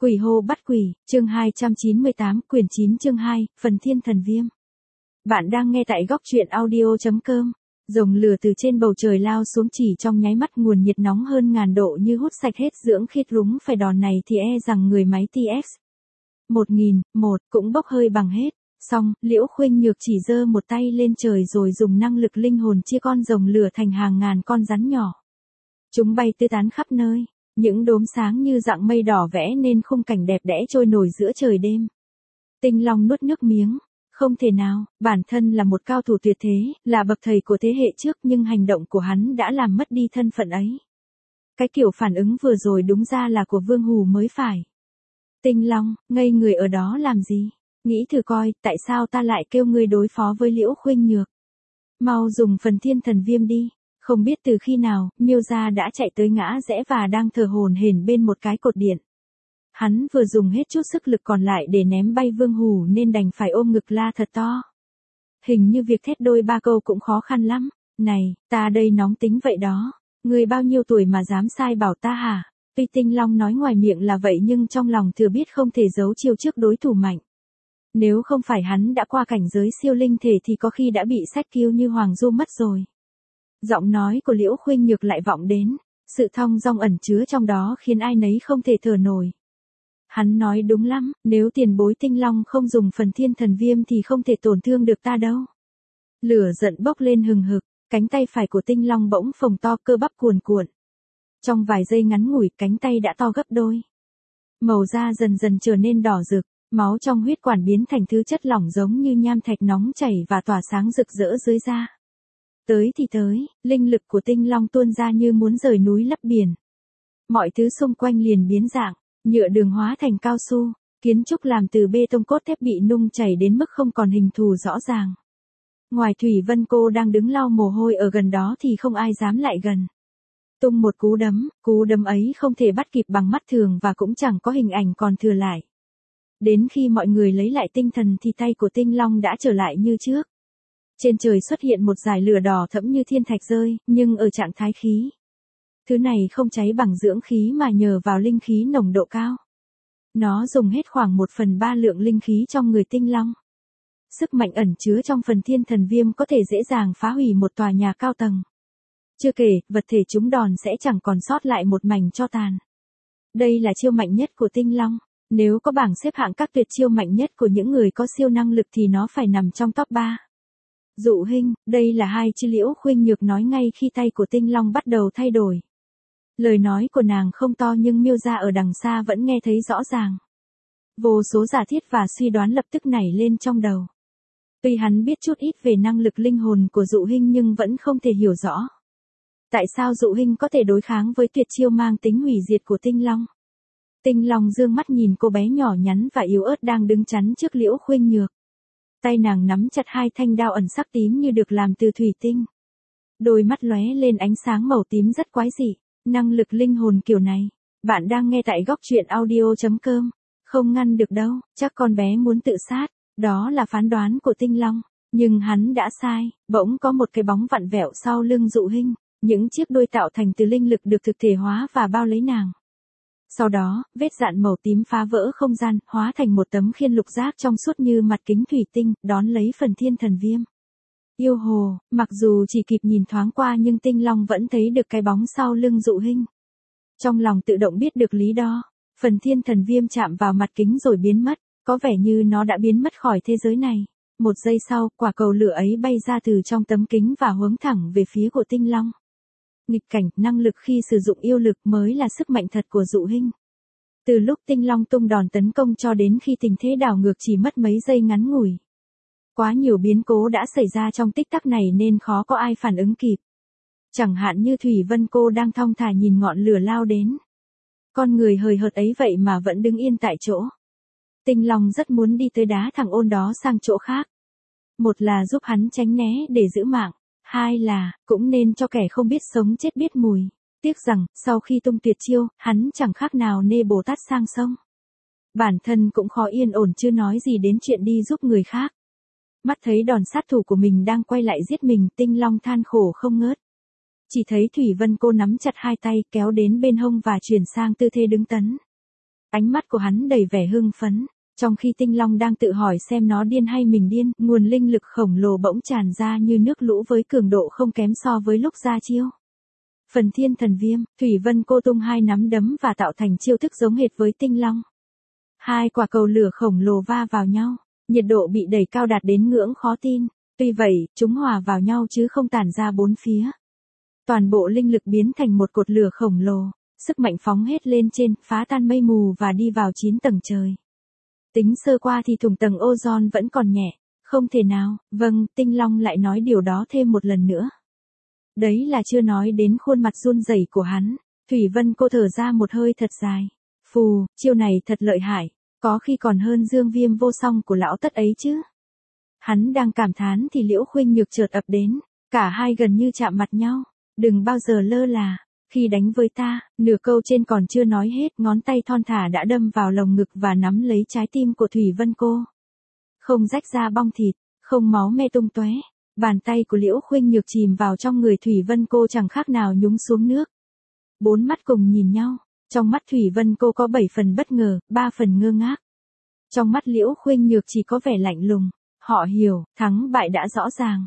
Quỷ hô bắt quỷ, chương 298, quyển 9 chương 2, phần thiên thần viêm. Bạn đang nghe tại góc truyện audio.com. Rồng lửa từ trên bầu trời lao xuống chỉ trong nháy mắt, nguồn nhiệt nóng hơn ngàn độ như hút sạch hết dưỡng khí, rúng phải đòn này thì e rằng người máy TX 1001 cũng bốc hơi bằng hết. Xong, Liễu Khuynh Nhược chỉ giơ một tay lên trời rồi dùng năng lực linh hồn chia con rồng lửa thành hàng ngàn con rắn nhỏ. Chúng bay tứ tán khắp nơi. Những đốm sáng như dạng mây đỏ vẽ nên khung cảnh đẹp đẽ trôi nổi giữa trời đêm. Tinh Long nuốt nước miếng. Không thể nào, bản thân là một cao thủ tuyệt thế, là bậc thầy của thế hệ trước, nhưng hành động của hắn đã làm mất đi thân phận ấy. Cái kiểu phản ứng vừa rồi đúng ra là của Vương Hù mới phải. Tinh Long, ngây người ở đó làm gì? Nghĩ thử coi, tại sao ta lại kêu ngươi đối phó với Liễu Khuynh Nhược? Mau dùng phần thiên thần viêm đi. Không biết từ khi nào, Miêu Gia đã chạy tới ngã rẽ và đang thở hổn hển bên một cái cột điện. Hắn vừa dùng hết chút sức lực còn lại để ném bay Vương Hù nên đành phải ôm ngực la thật to. Hình như việc thét đôi ba câu cũng khó khăn lắm. Này, ta đây nóng tính vậy đó. Ngươi bao nhiêu tuổi mà dám sai bảo ta hả? Tuy Tinh Long nói ngoài miệng là vậy nhưng trong lòng thừa biết không thể giấu chiêu trước đối thủ mạnh. Nếu không phải hắn đã qua cảnh giới siêu linh thể thì có khi đã bị sách kiêu như Hoàng Du mất rồi. Giọng nói của Liễu Khuynh Nhược lại vọng đến, sự thong dong ẩn chứa trong đó khiến ai nấy không thể thở nổi. Hắn nói đúng lắm, nếu tiền bối Tinh Long không dùng phần thiên thần viêm thì không thể tổn thương được ta đâu. Lửa giận bốc lên hừng hực, cánh tay phải của Tinh Long bỗng phồng to, cơ bắp cuồn cuộn. Trong vài giây ngắn ngủi, cánh tay đã to gấp đôi. Màu da dần dần trở nên đỏ rực, máu trong huyết quản biến thành thứ chất lỏng giống như nham thạch nóng chảy và tỏa sáng rực rỡ dưới da. Tới thì tới, linh lực của Tinh Long tuôn ra như muốn rời núi lấp biển. Mọi thứ xung quanh liền biến dạng, nhựa đường hóa thành cao su, kiến trúc làm từ bê tông cốt thép bị nung chảy đến mức không còn hình thù rõ ràng. Ngoài Thủy Vân cô đang đứng lau mồ hôi ở gần đó thì không ai dám lại gần. Tung một cú đấm ấy không thể bắt kịp bằng mắt thường và cũng chẳng có hình ảnh còn thừa lại. Đến khi mọi người lấy lại tinh thần thì tay của Tinh Long đã trở lại như trước. Trên trời xuất hiện một dải lửa đỏ thẫm như thiên thạch rơi, nhưng ở trạng thái khí. Thứ này không cháy bằng dưỡng khí mà nhờ vào linh khí nồng độ cao. Nó dùng hết khoảng 1/3 lượng linh khí trong người Tinh Long. Sức mạnh ẩn chứa trong phần thiên thần viêm có thể dễ dàng phá hủy một tòa nhà cao tầng. Chưa kể, vật thể trúng đòn sẽ chẳng còn sót lại một mảnh tro tàn. Đây là chiêu mạnh nhất của Tinh Long. Nếu có bảng xếp hạng các tuyệt chiêu mạnh nhất của những người có siêu năng lực thì nó phải nằm trong top 3. Dụ Hinh, đây là hai chữ Liễu Khuynh Nhược nói ngay khi tay của Tinh Long bắt đầu thay đổi. Lời nói của nàng không to nhưng Miêu Gia ở đằng xa vẫn nghe thấy rõ ràng. Vô số giả thiết và suy đoán lập tức nảy lên trong đầu. Tuy hắn biết chút ít về năng lực linh hồn của Dụ Hinh nhưng vẫn không thể hiểu rõ. Tại sao Dụ Hinh có thể đối kháng với tuyệt chiêu mang tính hủy diệt của Tinh Long? Tinh Long dương mắt nhìn cô bé nhỏ nhắn và yếu ớt đang đứng chắn trước Liễu Khuynh Nhược. Tay nàng nắm chặt hai thanh đao ẩn sắc tím như được làm từ thủy tinh. Đôi mắt lóe lên ánh sáng màu tím rất quái dị, năng lực linh hồn kiểu này. Bạn đang nghe tại góc truyện audio.com. Không ngăn được đâu, chắc con bé muốn tự sát. Đó là phán đoán của Tinh Long. Nhưng hắn đã sai, bỗng có một cái bóng vặn vẹo sau lưng Dụ Hinh. Những chiếc đuôi tạo thành từ linh lực được thực thể hóa và bao lấy nàng. Sau đó, vết dạn màu tím phá vỡ không gian, hóa thành một tấm khiên lục giác trong suốt như mặt kính thủy tinh, đón lấy phần thiên thần viêm. Yêu hồ, mặc dù chỉ kịp nhìn thoáng qua nhưng Tinh Long vẫn thấy được cái bóng sau lưng Dụ Hinh. Trong lòng tự động biết được lý do, phần thiên thần viêm chạm vào mặt kính rồi biến mất, có vẻ như nó đã biến mất khỏi thế giới này. Một giây sau, quả cầu lửa ấy bay ra từ trong tấm kính và hướng thẳng về phía của Tinh Long. Nghịch cảnh, năng lực khi sử dụng yêu lực mới là sức mạnh thật của Dụ Hinh. Từ lúc Tinh Long tung đòn tấn công cho đến khi tình thế đảo ngược chỉ mất mấy giây ngắn ngủi. Quá nhiều biến cố đã xảy ra trong tích tắc này nên khó có ai phản ứng kịp. Chẳng hạn như Thủy Vân cô đang thong thả nhìn ngọn lửa lao đến. Con người hời hợt ấy vậy mà vẫn đứng yên tại chỗ. Tinh Long rất muốn đi tới đá thằng ôn đó sang chỗ khác. Một là giúp hắn tránh né để giữ mạng. Hai là, cũng nên cho kẻ không biết sống chết biết mùi. Tiếc rằng, sau khi tung tuyệt chiêu, hắn chẳng khác nào nê Bồ Tát sang sông. Bản thân cũng khó yên ổn chưa nói gì đến chuyện đi giúp người khác. Mắt thấy đòn sát thủ của mình đang quay lại giết mình, Tinh Long than khổ không ngớt. Chỉ thấy Thủy Vân cô nắm chặt hai tay kéo đến bên hông và chuyển sang tư thế đứng tấn. Ánh mắt của hắn đầy vẻ hưng phấn, trong khi Tinh Long đang tự hỏi xem nó điên hay mình điên, nguồn linh lực khổng lồ bỗng tràn ra như nước lũ với cường độ không kém so với lúc ra chiêu. Phần Thiên Thần Viêm, Thủy Vân Cô tung hai nắm đấm và tạo thành chiêu thức giống hệt với Tinh Long. Hai quả cầu lửa khổng lồ va vào nhau, nhiệt độ bị đẩy cao đạt đến ngưỡng khó tin, tuy vậy, chúng hòa vào nhau chứ không tản ra bốn phía. Toàn bộ linh lực biến thành một cột lửa khổng lồ, sức mạnh phóng hết lên trên, phá tan mây mù và đi vào 9 tầng trời. Tính sơ qua thì thủng tầng ozone vẫn còn nhẹ, không thể nào, vâng, Tinh Long lại nói điều đó thêm một lần nữa. Đấy là chưa nói đến khuôn mặt run rẩy của hắn, Thủy Vân Cô thở ra một hơi thật dài. Phù, chiêu này thật lợi hại, có khi còn hơn Dương Viêm vô song của lão Tất ấy chứ. Hắn đang cảm thán thì Liễu Khuynh Nhược chợt ập đến, cả hai gần như chạm mặt nhau, đừng bao giờ lơ là, khi đánh với ta, nửa câu trên còn chưa nói hết, ngón tay thon thả đã đâm vào lồng ngực và nắm lấy trái tim của Thủy Vân Cô. Không rách ra bong thịt, không máu me tung tóe, bàn tay của Liễu Khuynh Nhược chìm vào trong người Thủy Vân Cô chẳng khác nào nhúng xuống nước. Bốn mắt cùng nhìn nhau, trong mắt Thủy Vân Cô có 7 phần bất ngờ, 3 phần ngơ ngác. Trong mắt Liễu Khuynh Nhược chỉ có vẻ lạnh lùng, họ hiểu, thắng bại đã rõ ràng.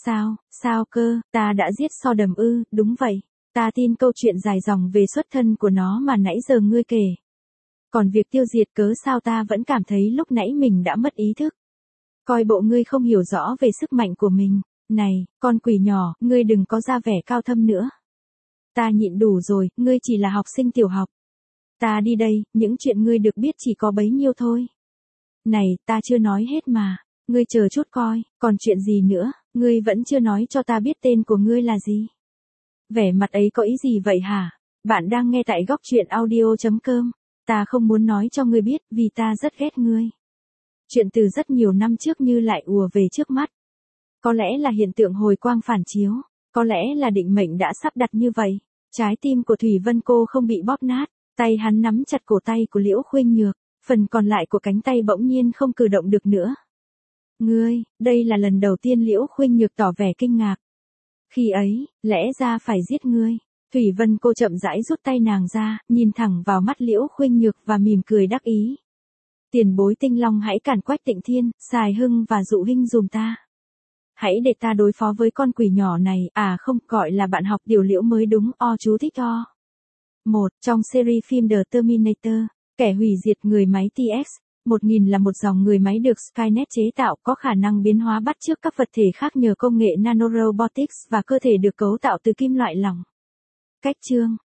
Sao cơ, ta đã giết So Đầm ư, đúng vậy, ta tin câu chuyện dài dòng về xuất thân của nó mà nãy giờ ngươi kể. Còn việc tiêu diệt cớ sao ta vẫn cảm thấy lúc nãy mình đã mất ý thức. Coi bộ ngươi không hiểu rõ về sức mạnh của mình, này, con quỷ nhỏ, ngươi đừng có ra vẻ cao thâm nữa. Ta nhịn đủ rồi, ngươi chỉ là học sinh tiểu học. Ta đi đây, những chuyện ngươi được biết chỉ có bấy nhiêu thôi. Này, ta chưa nói hết mà, ngươi chờ chút coi, còn chuyện gì nữa, ngươi vẫn chưa nói cho ta biết tên của ngươi là gì. Vẻ mặt ấy có ý gì vậy hả? Bạn đang nghe tại góc truyện audio.com. Ta không muốn nói cho ngươi biết vì ta rất ghét ngươi. Chuyện từ rất nhiều năm trước như lại ùa về trước mắt. Có lẽ là hiện tượng hồi quang phản chiếu, có lẽ là định mệnh đã sắp đặt như vậy. Trái tim của Thủy Vân Cô không bị bóp nát, tay hắn nắm chặt cổ tay của Liễu Khuynh Nhược, phần còn lại của cánh tay bỗng nhiên không cử động được nữa. Ngươi, đây là lần đầu tiên Liễu Khuynh Nhược tỏ vẻ kinh ngạc. Khi ấy, lẽ ra phải giết ngươi. Thủy Vân Cô chậm rãi rút tay nàng ra, nhìn thẳng vào mắt Liễu Khuynh Nhược và mỉm cười đắc ý. Tiền bối Tinh Long hãy càn quét Tịnh Thiên, Sài Hưng và Dụ Hinh dùm ta. Hãy để ta đối phó với con quỷ nhỏ này, à không, gọi là bạn học Điều Liễu mới đúng, chú thích o. 1. Trong series phim The Terminator, kẻ hủy diệt người máy TX-1000 là một dòng người máy được Skynet chế tạo có khả năng biến hóa bắt chước các vật thể khác nhờ công nghệ nanorobotics và cơ thể được cấu tạo từ kim loại lỏng. Cách chương